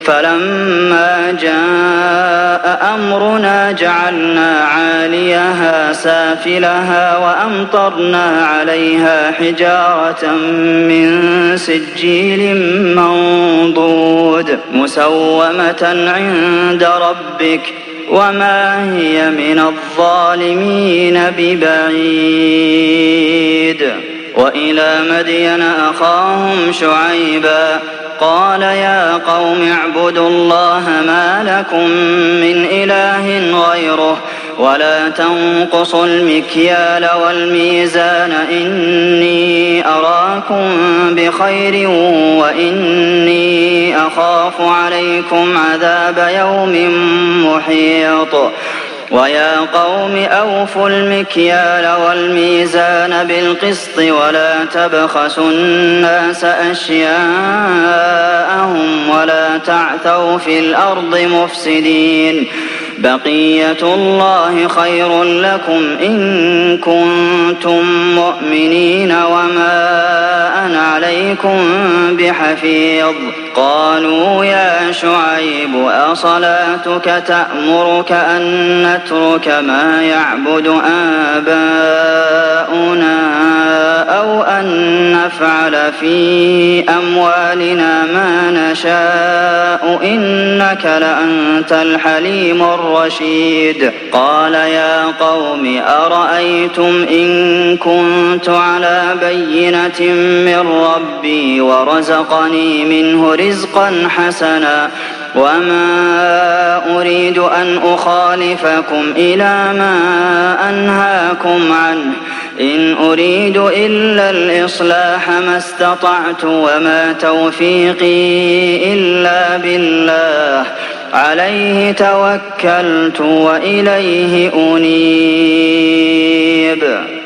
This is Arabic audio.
فلما جاء أمرنا جعلنا عاليها سافلها وأمطرنا عليها حجارة من سجيل منضود مسومة عند ربك وما هي من الظالمين ببعيد. وإلى مدين أخاهم شعيبا قال يا قوم اعبدوا الله ما لكم من إله غيره ولا تنقصوا المكيال والميزان إني أراكم بخير وإني أخاف عليكم عذاب يوم محيط. ويا قوم أوفوا المكيال والميزان بالقسط ولا تبخسوا الناس أشياءهم ولا تعثوا في الأرض مفسدين. بقية الله خير لكم إن كنتم مؤمنين وما أنا عليكم بحفيظ. قالوا يا شعيب أصلاتك تأمرك أن نترك ما يعبد آباؤنا أو أن نفعل في أموالنا ما نشاء إنك لأنت الحليم الرشيد. قال يا قوم أرأيتم إن كنت على بينة من ربي ورزقني منه رزقا حسنا وما أريد أن أخالفكم إلى ما أنهاكم عنه إن أريد إلا الإصلاح ما استطعت وما توفيقي إلا بالله عليه توكلت وإليه أنيب.